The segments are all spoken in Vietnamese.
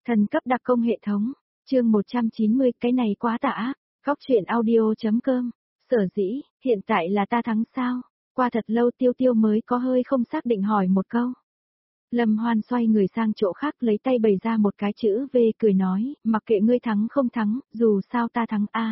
Thần cấp đặc công hệ thống, chương 190, cái này quá tà ác, góc truyện audio.com, sở dĩ, hiện tại là ta thắng sao? Qua thật lâu Tiêu Tiêu mới có hơi không xác định hỏi một câu. Lâm Hoan xoay người sang chỗ khác lấy tay bày ra một cái chữ V cười nói, mặc kệ ngươi thắng không thắng, dù sao ta thắng a.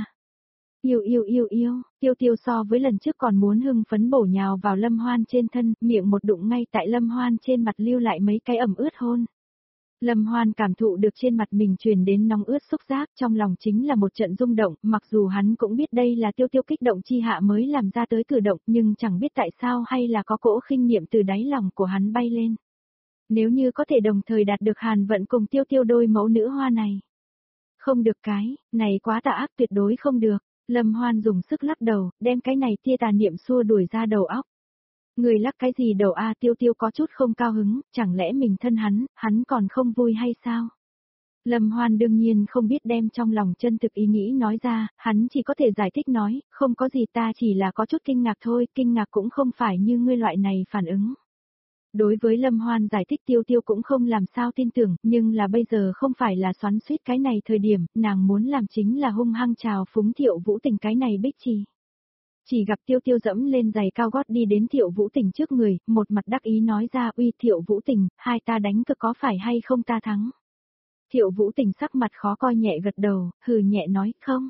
Yêu, Tiêu Tiêu so với lần trước còn muốn hưng phấn bổ nhào vào Lâm Hoan trên thân, miệng một đụng ngay tại Lâm Hoan trên mặt lưu lại mấy cái ẩm ướt hôn. Lâm Hoan cảm thụ được trên mặt mình truyền đến nóng ướt xúc giác, trong lòng chính là một trận rung động, mặc dù hắn cũng biết đây là Tiêu Tiêu kích động chi hạ mới làm ra tới cử động, nhưng chẳng biết tại sao hay là có cỗ khinh niệm từ đáy lòng của hắn bay lên. Nếu như có thể đồng thời đạt được Hàn Vận cùng Tiêu Tiêu đôi mẫu nữ hoa này. Không được cái, này quá tà ác tuyệt đối không được. Lâm Hoan dùng sức lắc đầu, đem cái này tia tà niệm xua đuổi ra đầu óc. Người lắc cái gì đầu a? Tiêu Tiêu có chút không cao hứng, chẳng lẽ mình thân hắn còn không vui hay sao? Lâm Hoan đương nhiên không biết đem trong lòng chân thực ý nghĩ nói ra, hắn chỉ có thể giải thích nói, không có gì, ta chỉ là có chút kinh ngạc thôi, kinh ngạc cũng không phải như ngươi loại này phản ứng. Đối với Lâm Hoan giải thích Tiêu Tiêu cũng không làm sao tin tưởng, nhưng là bây giờ không phải là xoắn xuýt cái này thời điểm, nàng muốn làm chính là hung hăng chào phúng Thiệu Vũ Tình cái này bích trì. Chỉ gặp Tiêu Tiêu dẫm lên giày cao gót đi đến Thiệu Vũ Tình trước người, một mặt đắc ý nói ra, uy Thiệu Vũ Tình, hai ta đánh cực có phải hay không ta thắng. Thiệu Vũ Tình sắc mặt khó coi nhẹ gật đầu, hừ nhẹ nói, không.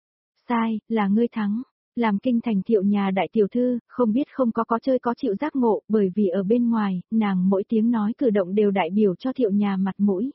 Sai, là ngươi thắng. Làm kinh thành Thiệu nhà đại tiểu thư, không biết không có chơi có chịu giác ngộ, bởi vì ở bên ngoài, nàng mỗi tiếng nói cử động đều đại biểu cho Thiệu nhà mặt mũi.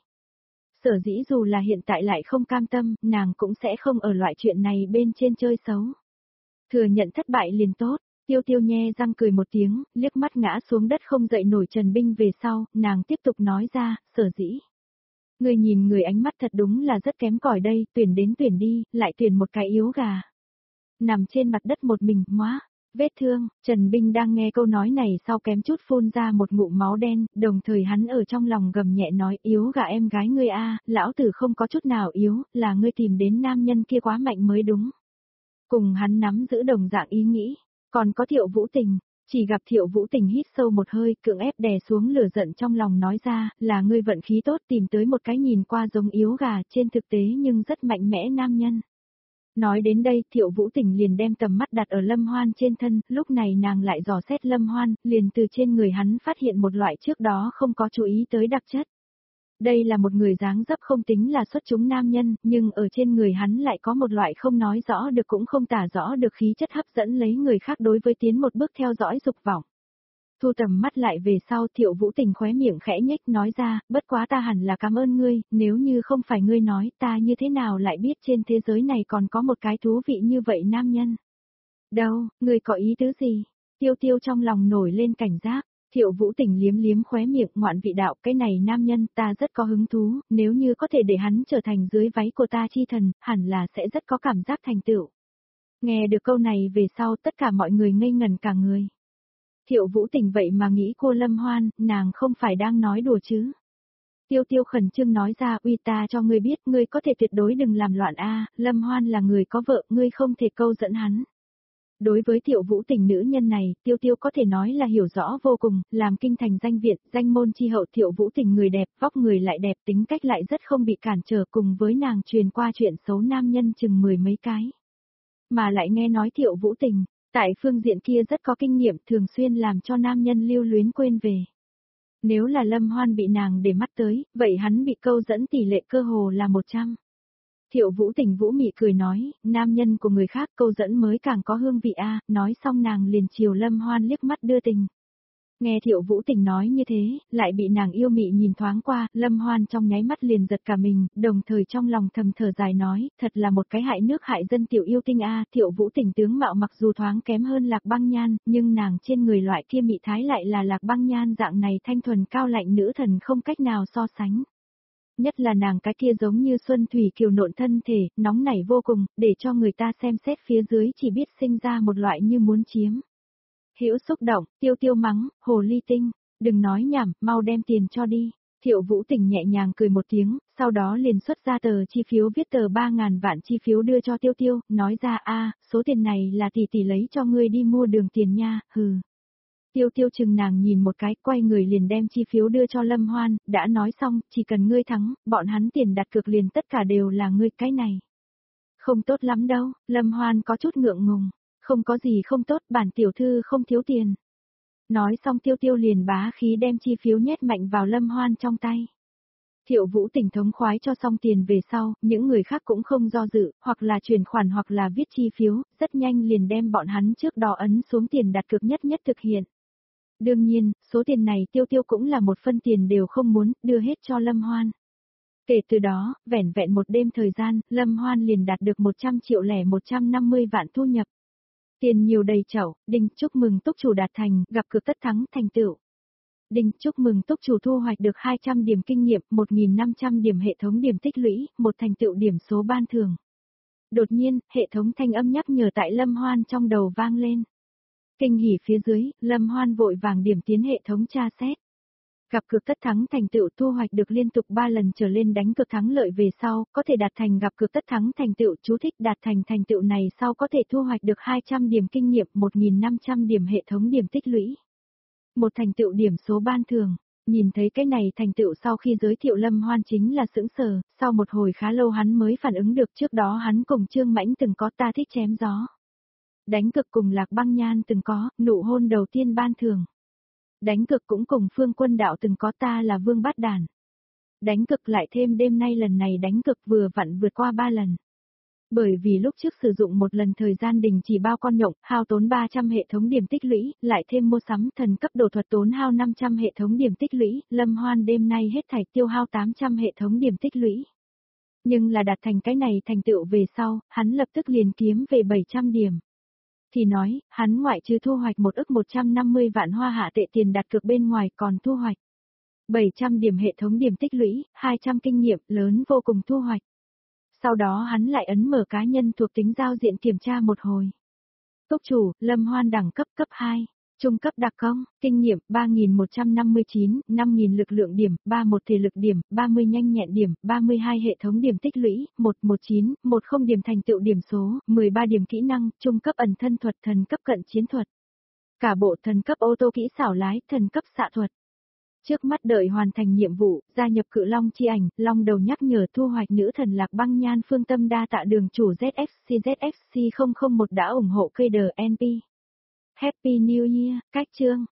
Sở dĩ dù là hiện tại lại không cam tâm, nàng cũng sẽ không ở loại chuyện này bên trên chơi xấu. Thừa nhận thất bại liền tốt, Tiêu Tiêu nhe răng cười một tiếng, liếc mắt ngã xuống đất không dậy nổi Trần Binh về sau, nàng tiếp tục nói ra, sở dĩ. Người nhìn người ánh mắt thật đúng là rất kém cỏi đây, tuyển đến tuyển đi, lại tuyển một cái yếu gà. Nằm trên mặt đất một mình, móa, vết thương, Trần Binh đang nghe câu nói này sau kém chút phun ra một ngụm máu đen, đồng thời hắn ở trong lòng gầm nhẹ nói, yếu gà em gái ngươi a, lão tử không có chút nào yếu, là ngươi tìm đến nam nhân kia quá mạnh mới đúng. Cùng hắn nắm giữ đồng dạng ý nghĩ, còn có Thiệu Vũ Tình, chỉ gặp Thiệu Vũ Tình hít sâu một hơi, cưỡng ép đè xuống lửa giận trong lòng nói ra, là ngươi vận khí tốt tìm tới một cái nhìn qua giống yếu gà trên thực tế nhưng rất mạnh mẽ nam nhân. Nói đến đây, Thiệu Vũ Tình liền đem tầm mắt đặt ở Lâm Hoan trên thân, lúc này nàng lại dò xét Lâm Hoan, liền từ trên người hắn phát hiện một loại trước đó không có chú ý tới đặc chất. Đây là một người dáng dấp không tính là xuất chúng nam nhân, nhưng ở trên người hắn lại có một loại không nói rõ được cũng không tả rõ được khí chất hấp dẫn lấy người khác đối với tiến một bước theo dõi dục vọng. Thu tầm mắt lại về sau Thiệu Vũ Tình khóe miệng khẽ nhếch nói ra, bất quá ta hẳn là cảm ơn ngươi, nếu như không phải ngươi nói ta như thế nào lại biết trên thế giới này còn có một cái thú vị như vậy nam nhân. Đâu, ngươi có ý tứ gì? Tiêu Tiêu trong lòng nổi lên cảnh giác. Thiệu Vũ Tình liếm liếm khóe miệng ngoạn vị đạo, cái này nam nhân ta rất có hứng thú, nếu như có thể để hắn trở thành dưới váy của ta chi thần, hẳn là sẽ rất có cảm giác thành tựu. Nghe được câu này về sau tất cả mọi người ngây ngẩn cả người. Thiệu Vũ Tình vậy mà nghĩ cô Lâm Hoan, nàng không phải đang nói đùa chứ. Tiêu Tiêu khẩn trương nói ra, uy ta cho ngươi biết, ngươi có thể tuyệt đối đừng làm loạn a, Lâm Hoan là người có vợ, ngươi không thể câu dẫn hắn. Đối với Thiệu Vũ Tình nữ nhân này, Tiêu Tiêu có thể nói là hiểu rõ vô cùng, làm kinh thành danh viện, danh môn chi hậu Thiệu Vũ Tình người đẹp, vóc người lại đẹp, tính cách lại rất không bị cản trở, cùng với nàng truyền qua chuyện xấu nam nhân chừng mười mấy cái. Mà lại nghe nói Thiệu Vũ Tình, tại phương diện kia rất có kinh nghiệm, thường xuyên làm cho nam nhân lưu luyến quên về. Nếu là Lâm Hoan bị nàng để mắt tới, vậy hắn bị câu dẫn tỷ lệ cơ hồ là 100. Thiệu Vũ Tình vũ mị cười nói, nam nhân của người khác câu dẫn mới càng có hương vị a, nói xong nàng liền chiều Lâm Hoan liếc mắt đưa tình. Nghe Thiệu Vũ Tình nói như thế, lại bị nàng yêu mị nhìn thoáng qua, Lâm Hoan trong nháy mắt liền giật cả mình, đồng thời trong lòng thầm thở dài nói, thật là một cái hại nước hại dân tiểu yêu tinh a, Thiệu Vũ Tình tướng mạo mặc dù thoáng kém hơn Lạc Băng Nhan, nhưng nàng trên người loại kia mị thái lại là Lạc Băng Nhan dạng này thanh thuần cao lạnh nữ thần không cách nào so sánh. Nhất là nàng cái kia giống như xuân thủy kiều nộn thân thể, nóng nảy vô cùng, để cho người ta xem xét phía dưới chỉ biết sinh ra một loại như muốn chiếm. Hữu xúc động, Tiêu Tiêu mắng, hồ ly tinh, đừng nói nhảm, mau đem tiền cho đi. Thiệu Vũ Tình nhẹ nhàng cười một tiếng, sau đó liền xuất ra tờ chi phiếu viết tờ 3.000 vạn chi phiếu đưa cho Tiêu Tiêu, nói ra a, số tiền này là tỷ tỷ lấy cho ngươi đi mua đường tiền nha, hừ. Tiêu Tiêu chừng nàng nhìn một cái, quay người liền đem chi phiếu đưa cho Lâm Hoan, đã nói xong, chỉ cần ngươi thắng, bọn hắn tiền đặt cược liền tất cả đều là ngươi, cái này. Không tốt lắm đâu, Lâm Hoan có chút ngượng ngùng, không có gì không tốt, bản tiểu thư không thiếu tiền. Nói xong Tiêu Tiêu liền bá khí đem chi phiếu nhét mạnh vào Lâm Hoan trong tay. Thiệu Vũ Tỉnh thống khoái cho xong tiền về sau, những người khác cũng không do dự, hoặc là chuyển khoản hoặc là viết chi phiếu, rất nhanh liền đem bọn hắn trước đó ấn xuống tiền đặt cược nhất nhất thực hiện. Đương nhiên, số tiền này Tiêu Tiêu cũng là một phân tiền đều không muốn, đưa hết cho Lâm Hoan. Kể từ đó, vẻn vẹn một đêm thời gian, Lâm Hoan liền đạt được 100 triệu lẻ 150 vạn thu nhập. Tiền nhiều đầy chậu, Đinh chúc mừng túc chủ đạt thành, gặp cược tất thắng thành tựu. Đinh chúc mừng túc chủ thu hoạch được 200 điểm kinh nghiệm, 1.500 điểm hệ thống điểm tích lũy, một thành tựu điểm số ban thưởng. Đột nhiên, hệ thống thanh âm nhắc nhở tại Lâm Hoan trong đầu vang lên. Kinh hỉ phía dưới, Lâm Hoan vội vàng điểm tiến hệ thống tra xét. Gặp cược tất thắng thành tựu thu hoạch được liên tục 3 lần trở lên đánh cược thắng lợi về sau, có thể đạt thành gặp cược tất thắng thành tựu, chú thích đạt thành thành tựu này sau có thể thu hoạch được 200 điểm kinh nghiệm, 1.500 điểm hệ thống điểm tích lũy. Một thành tựu điểm số ban thưởng. Nhìn thấy cái này thành tựu sau khi giới thiệu Lâm Hoan chính là sững sờ, sau một hồi khá lâu hắn mới phản ứng được, trước đó hắn cùng Trương Mãnh từng có ta thích chém gió. Đánh cực cùng Lạc Băng Nhan từng có, nụ hôn đầu tiên ban thưởng. Đánh cực cũng cùng Phương Quân Đạo từng có ta là Vương Bát Đản. Đánh cực lại thêm đêm nay lần này đánh cực vừa vặn vượt qua 3 lần. Bởi vì lúc trước sử dụng một lần thời gian đình chỉ bao con nhộng, hao tốn 300 hệ thống điểm tích lũy, lại thêm mua sắm thần cấp đồ thuật tốn hao 500 hệ thống điểm tích lũy, Lâm Hoan đêm nay hết thảy tiêu hao 800 hệ thống điểm tích lũy. Nhưng là đạt thành cái này thành tựu về sau, hắn lập tức liền kiếm về 700 điểm. Thì nói, hắn ngoại trừ thu hoạch 1.150 vạn hoa hạ tệ tiền đặt cược bên ngoài còn thu hoạch 700 điểm hệ thống điểm tích lũy, 200 kinh nghiệm, lớn vô cùng thu hoạch. Sau đó hắn lại ấn mở cá nhân thuộc tính giao diện kiểm tra một hồi. Túc chủ, Lâm Hoan đẳng cấp cấp 2, trung cấp đặc công, kinh nghiệm 3.159, 5.000 lực lượng điểm, 31 thể lực điểm, 30 nhanh nhẹn điểm, 32 hệ thống điểm tích lũy, 119, 10 điểm thành tựu điểm số, 13 điểm kỹ năng, trung cấp ẩn thân thuật, thần cấp cận chiến thuật. Cả bộ thần cấp ô tô kỹ xảo lái, thần cấp xạ thuật. Trước mắt đợi hoàn thành nhiệm vụ, gia nhập Cự Long chi ảnh, Long đầu nhắc nhở thu hoạch nữ thần Lạc Băng Nhan, phương tâm đa tạ đường chủ ZXC 001 đã ủng hộ cây đờ NP. Happy New Year, cách chương.